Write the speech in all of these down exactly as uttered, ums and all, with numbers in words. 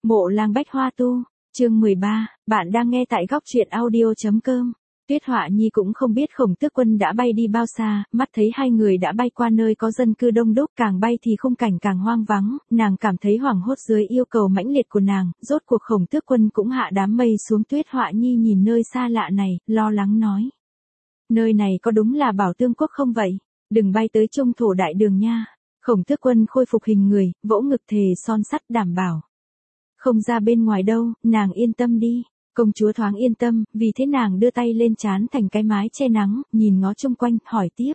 Mộ Lang Bách Hoa Tu, chương mười ba, bạn đang nghe tại góc truyện audio.com. Tuyết Họa Nhi cũng không biết Khổng Tước Quân đã bay đi bao xa, mắt thấy hai người đã bay qua nơi có dân cư đông đúc, càng bay thì khung cảnh càng hoang vắng, nàng cảm thấy hoảng hốt dưới yêu cầu mãnh liệt của nàng, rốt cuộc Khổng Tước Quân cũng hạ đám mây xuống. Tuyết Họa Nhi nhìn nơi xa lạ này, lo lắng nói. Nơi này có đúng là Bảo Tương Quốc không vậy? Đừng bay tới Trung Thổ Đại Đường nha. Khổng Tước Quân khôi phục hình người, vỗ ngực thề son sắt đảm bảo. Không ra bên ngoài đâu, nàng yên tâm đi. Công chúa thoáng yên tâm, vì thế nàng đưa tay lên trán thành cái mái che nắng, nhìn ngó chung quanh, hỏi tiếp.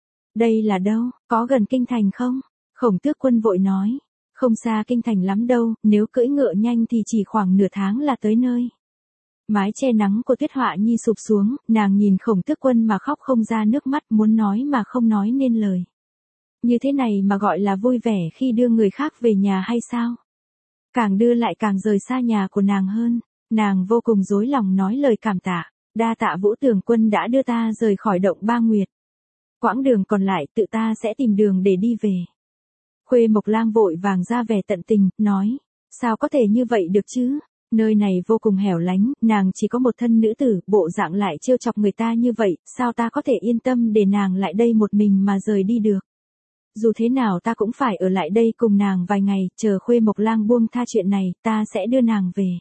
Đây là đâu, có gần kinh thành không? Khổng Tước Quân vội nói. Không xa kinh thành lắm đâu, nếu cưỡi ngựa nhanh thì chỉ khoảng nửa tháng là tới nơi. Mái che nắng của Tuyết Họa Nhi sụp xuống, nàng nhìn Khổng Tước Quân mà khóc không ra nước mắt, muốn nói mà không nói nên lời. Như thế này mà gọi là vui vẻ khi đưa người khác về nhà hay sao? Càng đưa lại càng rời xa nhà của nàng hơn. Nàng vô cùng rối lòng nói lời cảm tạ. Đa tạ Vũ Tường Quân đã đưa ta rời khỏi động Ba Nguyệt. Quãng đường còn lại tự ta sẽ tìm đường để đi về. Khuê Mộc Lang vội vàng ra vẻ tận tình, nói. Sao có thể như vậy được chứ? Nơi này vô cùng hẻo lánh, nàng chỉ có một thân nữ tử, bộ dạng lại trêu chọc người ta như vậy, sao ta có thể yên tâm để nàng lại đây một mình mà rời đi được? Dù thế nào ta cũng phải ở lại đây cùng nàng vài ngày, chờ Khuê Mộc Lang buông tha chuyện này, ta sẽ đưa nàng về.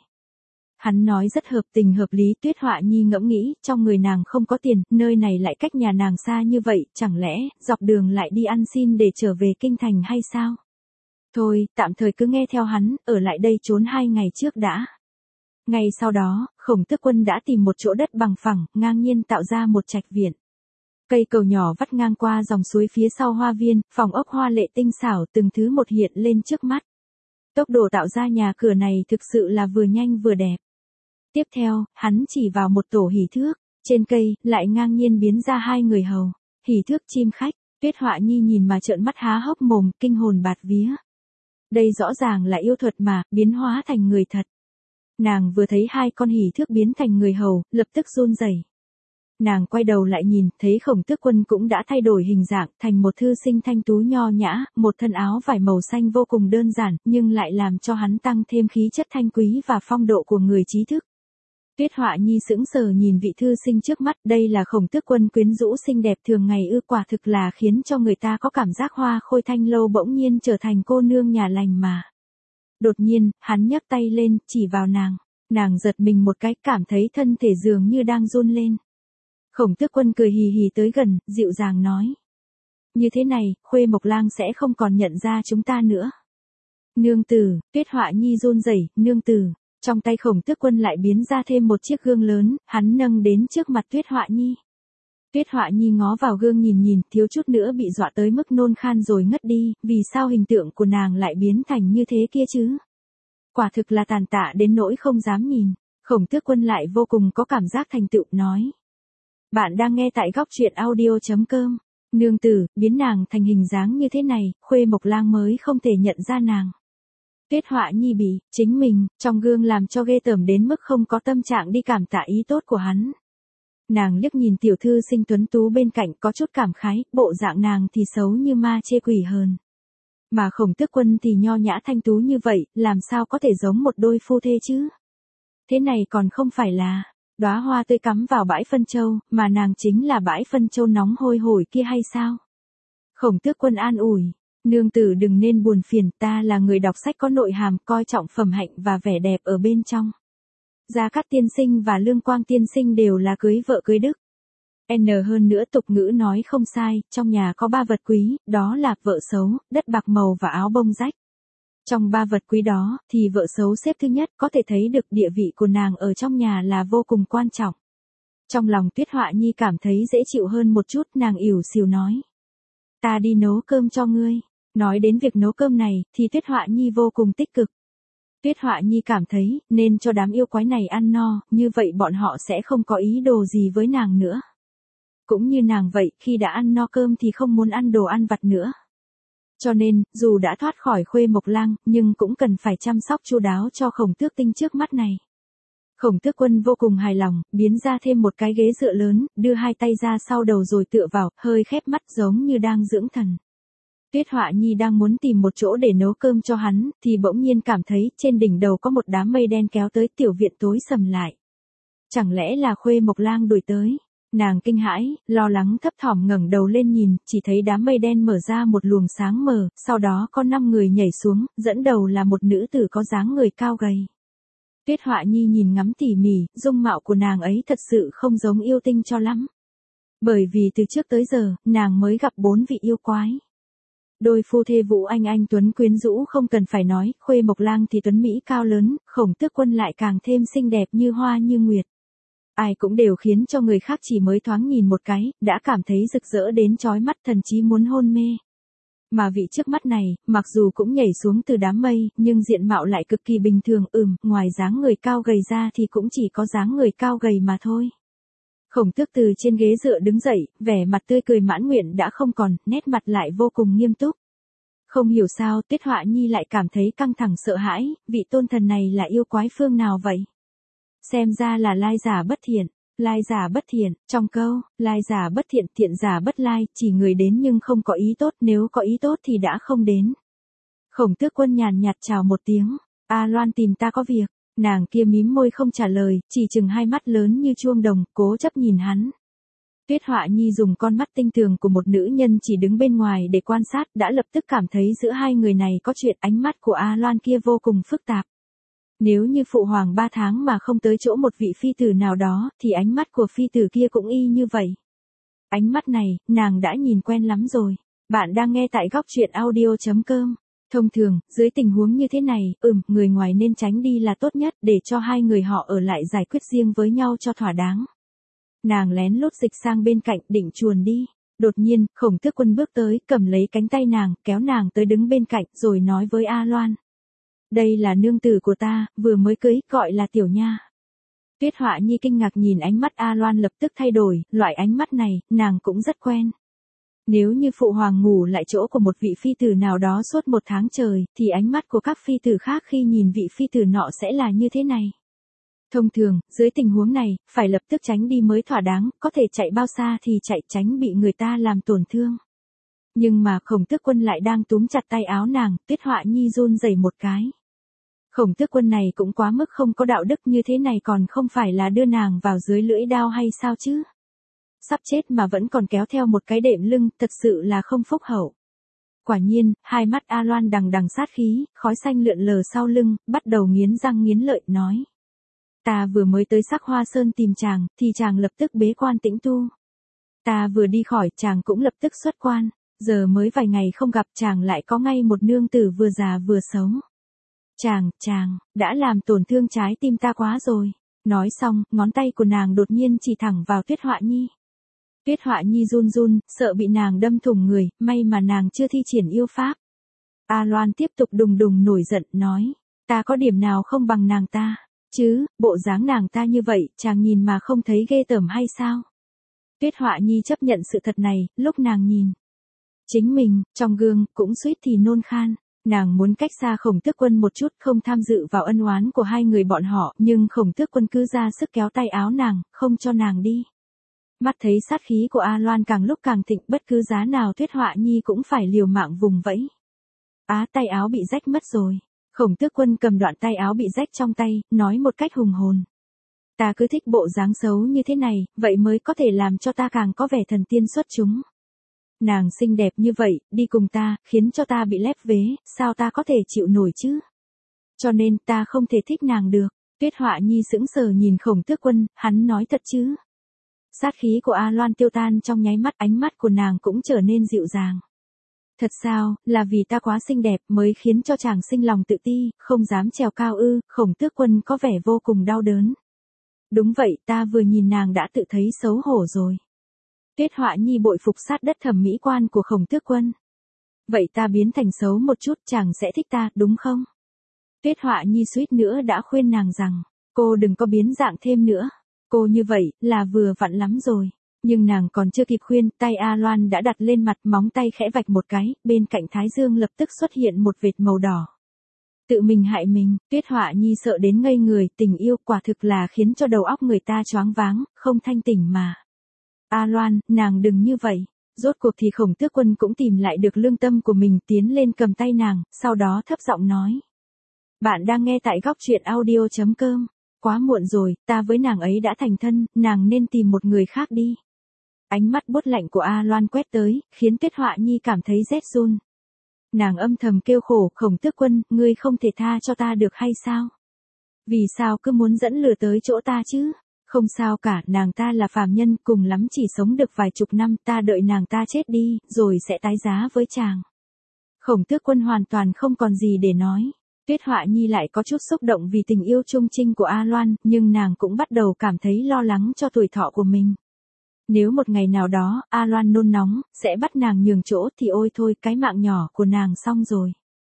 Hắn nói rất hợp tình hợp lý. Tuyết Họa Nhi ngẫm nghĩ, trong người nàng không có tiền, nơi này lại cách nhà nàng xa như vậy, chẳng lẽ, dọc đường lại đi ăn xin để trở về kinh thành hay sao? Thôi, tạm thời cứ nghe theo hắn, ở lại đây trốn hai ngày trước đã. Ngày sau đó, Khổng Tước Quân đã tìm một chỗ đất bằng phẳng, ngang nhiên tạo ra một trạch viện. Cây cầu nhỏ vắt ngang qua dòng suối phía sau hoa viên, phòng ốc hoa lệ tinh xảo từng thứ một hiện lên trước mắt. Tốc độ tạo ra nhà cửa này thực sự là vừa nhanh vừa đẹp. Tiếp theo, hắn chỉ vào một tổ hỷ thước, trên cây, lại ngang nhiên biến ra hai người hầu. Hỷ thước chim khách, Tuyết Họa Nhi nhìn mà trợn mắt há hốc mồm, kinh hồn bạt vía. Đây rõ ràng là yêu thuật mà, biến hóa thành người thật. Nàng vừa thấy hai con hỷ thước biến thành người hầu, lập tức run rẩy. Nàng quay đầu lại nhìn, thấy Khổng Tước Quân cũng đã thay đổi hình dạng, thành một thư sinh thanh tú nho nhã, một thân áo vải màu xanh vô cùng đơn giản, nhưng lại làm cho hắn tăng thêm khí chất thanh quý và phong độ của người trí thức. Tuyết Họa Nhi sững sờ nhìn vị thư sinh trước mắt, đây là Khổng Tước Quân quyến rũ xinh đẹp thường ngày ư? Quả thực là khiến cho người ta có cảm giác hoa khôi thanh lâu bỗng nhiên trở thành cô nương nhà lành mà. Đột nhiên, hắn nhấc tay lên, chỉ vào nàng. Nàng giật mình một cái, cảm thấy thân thể dường như đang run lên. Khổng Tước Quân cười hì hì tới gần, dịu dàng nói. Như thế này, Khuê Mộc Lang sẽ không còn nhận ra chúng ta nữa. Nương tử, Tuyết Họa Nhi run rẩy, nương tử. Trong tay Khổng Tước Quân lại biến ra thêm một chiếc gương lớn, hắn nâng đến trước mặt Tuyết Họa Nhi. Tuyết Họa Nhi ngó vào gương nhìn nhìn, thiếu chút nữa bị dọa tới mức nôn khan rồi ngất đi, vì sao hình tượng của nàng lại biến thành như thế kia chứ? Quả thực là tàn tạ đến nỗi không dám nhìn. Khổng Tước Quân lại vô cùng có cảm giác thành tựu, nói. Bạn đang nghe tại góc truyện audio.com. Nương tử, biến nàng thành hình dáng như thế này, Khuê Mộc Lang mới không thể nhận ra nàng. Tuyết Họa Nhi bị, chính mình, trong gương làm cho ghê tởm đến mức không có tâm trạng đi cảm tạ ý tốt của hắn. Nàng liếc nhìn tiểu thư sinh tuấn tú bên cạnh có chút cảm khái, bộ dạng nàng thì xấu như ma chê quỷ hơn. Mà Khổng Tước Quân thì nho nhã thanh tú như vậy, làm sao có thể giống một đôi phu thê chứ? Thế này còn không phải là đóa hoa tươi cắm vào bãi phân châu, mà nàng chính là bãi phân châu nóng hôi hổi kia hay sao? Khổng Tước Quân an ủi. Nương tử đừng nên buồn phiền, ta là người đọc sách có nội hàm, coi trọng phẩm hạnh và vẻ đẹp ở bên trong. Gia Cát tiên sinh và Lương Quang tiên sinh đều là cưới vợ cưới đức. N hơn nữa tục ngữ nói không sai, trong nhà có ba vật quý, đó là vợ xấu, đất bạc màu và áo bông rách. Trong ba vật quý đó, thì vợ xấu xếp thứ nhất, có thể thấy được địa vị của nàng ở trong nhà là vô cùng quan trọng. Trong lòng Tuyết Họa Nhi cảm thấy dễ chịu hơn một chút, nàng ỉu xìu nói. Ta đi nấu cơm cho ngươi. Nói đến việc nấu cơm này, thì Tuyết Họa Nhi vô cùng tích cực. Tuyết Họa Nhi cảm thấy, nên cho đám yêu quái này ăn no, như vậy bọn họ sẽ không có ý đồ gì với nàng nữa. Cũng như nàng vậy, khi đã ăn no cơm thì không muốn ăn đồ ăn vặt nữa. Cho nên, dù đã thoát khỏi Khuê Mộc Lang, nhưng cũng cần phải chăm sóc chu đáo cho Khổng Tước Tinh trước mắt này. Khổng Tước Quân vô cùng hài lòng, biến ra thêm một cái ghế dựa lớn, đưa hai tay ra sau đầu rồi tựa vào, hơi khép mắt giống như đang dưỡng thần. Tuyết Họa Nhi đang muốn tìm một chỗ để nấu cơm cho hắn, thì bỗng nhiên cảm thấy trên đỉnh đầu có một đám mây đen kéo tới, tiểu viện tối sầm lại. Chẳng lẽ là Khuê Mộc Lang đuổi tới? Nàng kinh hãi, lo lắng thấp thỏm ngẩng đầu lên nhìn, chỉ thấy đám mây đen mở ra một luồng sáng mờ, sau đó có năm người nhảy xuống, dẫn đầu là một nữ tử có dáng người cao gầy. Tuyết Họa Nhi nhìn ngắm tỉ mỉ, dung mạo của nàng ấy thật sự không giống yêu tinh cho lắm. Bởi vì từ trước tới giờ, nàng mới gặp bốn vị yêu quái. Đôi phu thê Vũ Anh Anh tuấn quyến rũ không cần phải nói, Khuê Mộc Lang thì tuấn mỹ cao lớn, Khổng Tước Quân lại càng thêm xinh đẹp như hoa như nguyệt. Ai cũng đều khiến cho người khác chỉ mới thoáng nhìn một cái, đã cảm thấy rực rỡ đến chói mắt, thậm chí muốn hôn mê. Mà vị trước mắt này, mặc dù cũng nhảy xuống từ đám mây, nhưng diện mạo lại cực kỳ bình thường, ừm, ngoài dáng người cao gầy ra thì cũng chỉ có dáng người cao gầy mà thôi. Khổng Tước từ trên ghế dựa đứng dậy, vẻ mặt tươi cười mãn nguyện đã không còn, nét mặt lại vô cùng nghiêm túc. Không hiểu sao Tuyết Họa Nhi lại cảm thấy căng thẳng sợ hãi, vị tôn thần này là yêu quái phương nào vậy? Xem ra là lai giả bất thiện, lai giả bất thiện, trong câu, lai giả bất thiện, thiện giả bất lai, chỉ người đến nhưng không có ý tốt, nếu có ý tốt thì đã không đến. Khổng Tước Quân nhàn nhạt chào một tiếng, A Loan tìm ta có việc. Nàng kia mím môi không trả lời, chỉ chừng hai mắt lớn như chuông đồng, cố chấp nhìn hắn. Tuyết Họa Nhi dùng con mắt tinh tường của một nữ nhân chỉ đứng bên ngoài để quan sát, đã lập tức cảm thấy giữa hai người này có chuyện. Ánh mắt của A Loan kia vô cùng phức tạp. Nếu như phụ hoàng ba tháng mà không tới chỗ một vị phi tử nào đó, thì ánh mắt của phi tử kia cũng y như vậy. Ánh mắt này, nàng đã nhìn quen lắm rồi. Bạn đang nghe tại góc truyện audio chấm com. Thông thường, dưới tình huống như thế này, ừm, người ngoài nên tránh đi là tốt nhất, để cho hai người họ ở lại giải quyết riêng với nhau cho thỏa đáng. Nàng lén lút dịch sang bên cạnh, định chuồn đi. Đột nhiên, Khổng Tước Quân bước tới, cầm lấy cánh tay nàng, kéo nàng tới đứng bên cạnh, rồi nói với A Loan. Đây là nương tử của ta, vừa mới cưới, gọi là Tiểu Nha. Tuyết Họa Nhi kinh ngạc nhìn ánh mắt A Loan lập tức thay đổi, loại ánh mắt này, nàng cũng rất quen. Nếu như phụ hoàng ngủ lại chỗ của một vị phi tử nào đó suốt một tháng trời, thì ánh mắt của các phi tử khác khi nhìn vị phi tử nọ sẽ là như thế này. Thông thường, dưới tình huống này, phải lập tức tránh đi mới thỏa đáng, có thể chạy bao xa thì chạy, tránh bị người ta làm tổn thương. Nhưng mà Khổng Tước Quân lại đang túm chặt tay áo nàng, Tuyết Họa Nhi run rẩy một cái. Khổng Tước Quân này cũng quá mức không có đạo đức, như thế này còn không phải là đưa nàng vào dưới lưỡi đao hay sao chứ? Sắp chết mà vẫn còn kéo theo một cái đệm lưng, thật sự là không phúc hậu. Quả nhiên, hai mắt A Loan đằng đằng sát khí, khói xanh lượn lờ sau lưng, bắt đầu nghiến răng nghiến lợi, nói. Ta vừa mới tới Sắc Hoa Sơn tìm chàng, thì chàng lập tức bế quan tĩnh tu. Ta vừa đi khỏi, chàng cũng lập tức xuất quan, giờ mới vài ngày không gặp, chàng lại có ngay một nương tử vừa già vừa xấu. Chàng, chàng, đã làm tổn thương trái tim ta quá rồi. Nói xong, ngón tay của nàng đột nhiên chỉ thẳng vào Tuyết Họa Nhi. Tuyết Họa Nhi run run, sợ bị nàng đâm thủng người, may mà nàng chưa thi triển yêu pháp. A Loan tiếp tục đùng đùng nổi giận, nói, ta có điểm nào không bằng nàng ta, chứ, bộ dáng nàng ta như vậy, chàng nhìn mà không thấy ghê tởm hay sao? Tuyết Họa Nhi chấp nhận sự thật này, lúc nàng nhìn chính mình, trong gương, cũng suýt thì nôn khan. Nàng muốn cách xa Khổng Tước Quân một chút, không tham dự vào ân oán của hai người bọn họ, nhưng Khổng Tước Quân cứ ra sức kéo tay áo nàng, không cho nàng đi. Mắt thấy sát khí của A Loan càng lúc càng thịnh, bất cứ giá nào Tuyết Họa Nhi cũng phải liều mạng vùng vẫy. Á, tay áo bị rách mất rồi. Khổng Tước Quân cầm đoạn tay áo bị rách trong tay, nói một cách hùng hồn. Ta cứ thích bộ dáng xấu như thế này, vậy mới có thể làm cho ta càng có vẻ thần tiên xuất chúng. Nàng xinh đẹp như vậy, đi cùng ta, khiến cho ta bị lép vế, sao ta có thể chịu nổi chứ? Cho nên ta không thể thích nàng được. Tuyết Họa Nhi sững sờ nhìn Khổng Tước Quân, hắn nói thật chứ? Sát khí của A Loan tiêu tan trong nháy mắt, ánh mắt của nàng cũng trở nên dịu dàng. Thật sao, là vì ta quá xinh đẹp mới khiến cho chàng sinh lòng tự ti, không dám trèo cao ư? Khổng Tước Quân có vẻ vô cùng đau đớn. Đúng vậy, ta vừa nhìn nàng đã tự thấy xấu hổ rồi. Tuyết Họa Nhi bội phục sát đất thẩm mỹ quan của Khổng Tước Quân. Vậy ta biến thành xấu một chút, chàng sẽ thích ta, đúng không? Tuyết Họa Nhi suýt nữa đã khuyên nàng rằng, cô đừng có biến dạng thêm nữa. Cô như vậy, là vừa vặn lắm rồi. Nhưng nàng còn chưa kịp khuyên, tay A Loan đã đặt lên mặt, móng tay khẽ vạch một cái, bên cạnh thái dương lập tức xuất hiện một vệt màu đỏ. Tự mình hại mình, Tuyết Họa Nhi sợ đến ngây người, tình yêu quả thực là khiến cho đầu óc người ta choáng váng, không thanh tỉnh mà. A Loan, nàng đừng như vậy. Rốt cuộc thì Khổng Tước Quân cũng tìm lại được lương tâm của mình, tiến lên cầm tay nàng, sau đó thấp giọng nói. Bạn đang nghe tại góc truyện audio.com. Quá muộn rồi, ta với nàng ấy đã thành thân, nàng nên tìm một người khác đi. Ánh mắt buốt lạnh của A Loan quét tới, khiến Tuyết Họa Nhi cảm thấy rét run. Nàng âm thầm kêu khổ, Khổng Tước Quân, ngươi không thể tha cho ta được hay sao? Vì sao cứ muốn dẫn lừa tới chỗ ta chứ? Không sao cả, nàng ta là phàm nhân, cùng lắm chỉ sống được vài chục năm, ta đợi nàng ta chết đi, rồi sẽ tái giá với chàng. Khổng Tước Quân hoàn toàn không còn gì để nói. Tuyết Họa Nhi lại có chút xúc động vì tình yêu trung trinh của A Loan, nhưng nàng cũng bắt đầu cảm thấy lo lắng cho tuổi thọ của mình. Nếu một ngày nào đó, A Loan nôn nóng, sẽ bắt nàng nhường chỗ thì ôi thôi, cái mạng nhỏ của nàng xong rồi.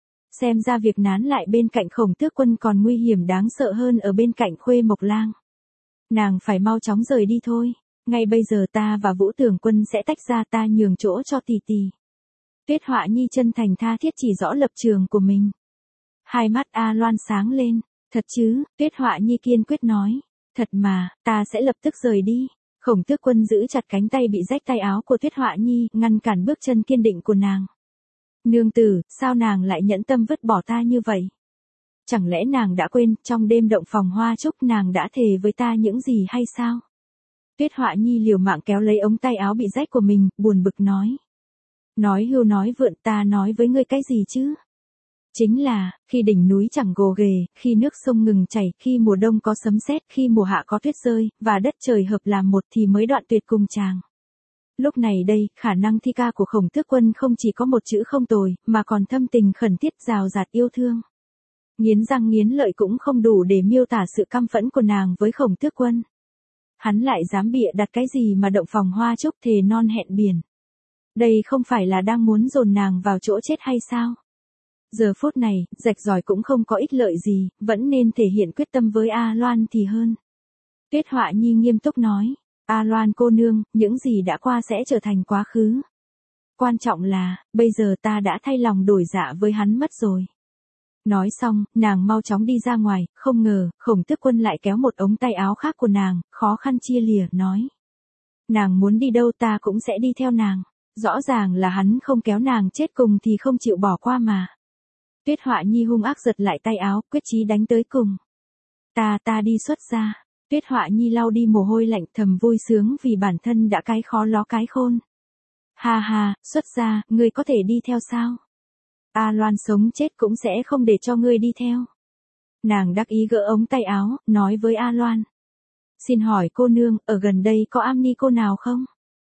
Xem ra việc nán lại bên cạnh Khổng Tước Quân còn nguy hiểm đáng sợ hơn ở bên cạnh Khuê Mộc Lang. Nàng phải mau chóng rời đi thôi. Ngay bây giờ ta và Vũ Tưởng Quân sẽ tách ra, ta nhường chỗ cho tỷ tỷ. Tuyết Họa Nhi chân thành tha thiết chỉ rõ lập trường của mình. Hai mắt A Loan sáng lên. Thật chứ? Tuyết Họa Nhi kiên quyết nói. Thật mà, ta sẽ lập tức rời đi. Khổng Tước Quân giữ chặt cánh tay bị rách tay áo của Tuyết Họa Nhi, ngăn cản bước chân kiên định của nàng. Nương tử, sao nàng lại nhẫn tâm vứt bỏ ta như vậy? Chẳng lẽ nàng đã quên, trong đêm động phòng hoa trúc nàng đã thề với ta những gì hay sao? Tuyết Họa Nhi liều mạng kéo lấy ống tay áo bị rách của mình, buồn bực nói. Nói hưu nói vượn, ta nói với ngươi cái gì chứ? Chính là, khi đỉnh núi chẳng gồ ghề, khi nước sông ngừng chảy, khi mùa đông có sấm sét, khi mùa hạ có tuyết rơi, và đất trời hợp làm một thì mới đoạn tuyệt cùng chàng. Lúc này đây, khả năng thi ca của Khổng Tước Quân không chỉ có một chữ không tồi, mà còn thâm tình khẩn thiết rào rạt yêu thương. Nghiến răng nghiến lợi cũng không đủ để miêu tả sự căm phẫn của nàng với Khổng Tước Quân. Hắn lại dám bịa đặt cái gì mà động phòng hoa trúc thề non hẹn biển. Đây không phải là đang muốn dồn nàng vào chỗ chết hay sao? Giờ phút này, rạch ròi cũng không có ích lợi gì, vẫn nên thể hiện quyết tâm với A Loan thì hơn. Tuyết Họa Nhi nghiêm túc nói. A Loan cô nương, những gì đã qua sẽ trở thành quá khứ. Quan trọng là, bây giờ ta đã thay lòng đổi dạ với hắn mất rồi. Nói xong, nàng mau chóng đi ra ngoài, không ngờ, Khổng Tước Quân lại kéo một ống tay áo khác của nàng, khó khăn chia lìa, nói. Nàng muốn đi đâu ta cũng sẽ đi theo nàng. Rõ ràng là hắn không kéo nàng chết cùng thì không chịu bỏ qua mà. Tuyết Họa Nhi hung ác giật lại tay áo, quyết chí đánh tới cùng. Ta ta đi xuất ra. Tuyết Họa Nhi lau đi mồ hôi lạnh, thầm vui sướng vì bản thân đã cái khó ló cái khôn. Ha ha, xuất ra, ngươi có thể đi theo sao? A Loan sống chết cũng sẽ không để cho ngươi đi theo. Nàng đắc ý gỡ ống tay áo, nói với A Loan. Xin hỏi cô nương, ở gần đây có am ni cô nào không?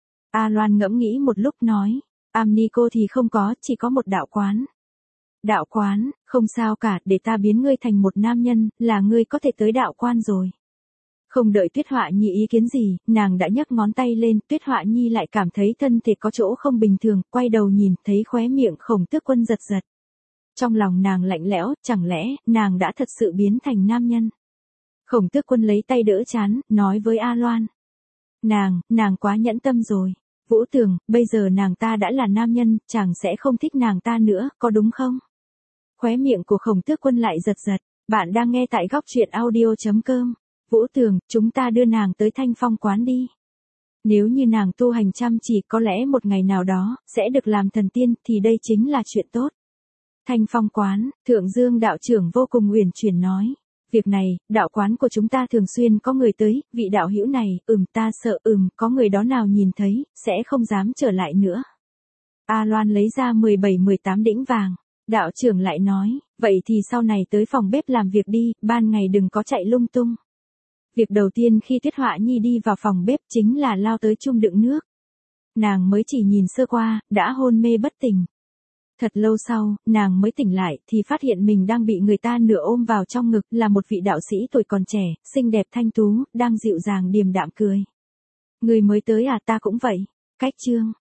A Loan ngẫm nghĩ một lúc nói. Am ni cô thì không có, chỉ có một đạo quán. Đạo quán, không sao cả, để ta biến ngươi thành một nam nhân, là ngươi có thể tới đạo quan rồi. Không đợi Tuyết Họa Nhi ý kiến gì, nàng đã nhấc ngón tay lên, Tuyết Họa Nhi lại cảm thấy thân thể có chỗ không bình thường, quay đầu nhìn, thấy khóe miệng Khổng Tước Quân giật giật. Trong lòng nàng lạnh lẽo, chẳng lẽ, nàng đã thật sự biến thành nam nhân? Khổng Tước Quân lấy tay đỡ trán, nói với A Loan. Nàng, nàng quá nhẫn tâm rồi. Vũ Tường, bây giờ nàng ta đã là nam nhân, chàng sẽ không thích nàng ta nữa, có đúng không? Khóe miệng của Khổng Tước Quân lại giật giật. Bạn đang nghe tại góc truyện audio.com. Vũ Tường, chúng ta đưa nàng tới Thanh Phong quán đi. Nếu như nàng tu hành chăm chỉ, có lẽ một ngày nào đó, sẽ được làm thần tiên, thì đây chính là chuyện tốt. Thanh Phong quán, Thượng Dương đạo trưởng vô cùng uyển chuyển nói. Việc này, đạo quán của chúng ta thường xuyên có người tới, vị đạo hữu này, ừm ta sợ ừm, có người đó nào nhìn thấy, sẽ không dám trở lại nữa. A Loan lấy ra mười bảy mười tám đĩnh vàng. Đạo trưởng lại nói, vậy thì sau này tới phòng bếp làm việc đi, ban ngày đừng có chạy lung tung. Việc đầu tiên khi Tuyết Họa Nhi đi vào phòng bếp chính là lao tới chum đựng nước. Nàng mới chỉ nhìn sơ qua, đã hôn mê bất tỉnh. Thật lâu sau, nàng mới tỉnh lại thì phát hiện mình đang bị người ta nửa ôm vào trong ngực, là một vị đạo sĩ tuổi còn trẻ, xinh đẹp thanh tú, đang dịu dàng điềm đạm cười. Người mới tới à, ta cũng vậy. Cách chương.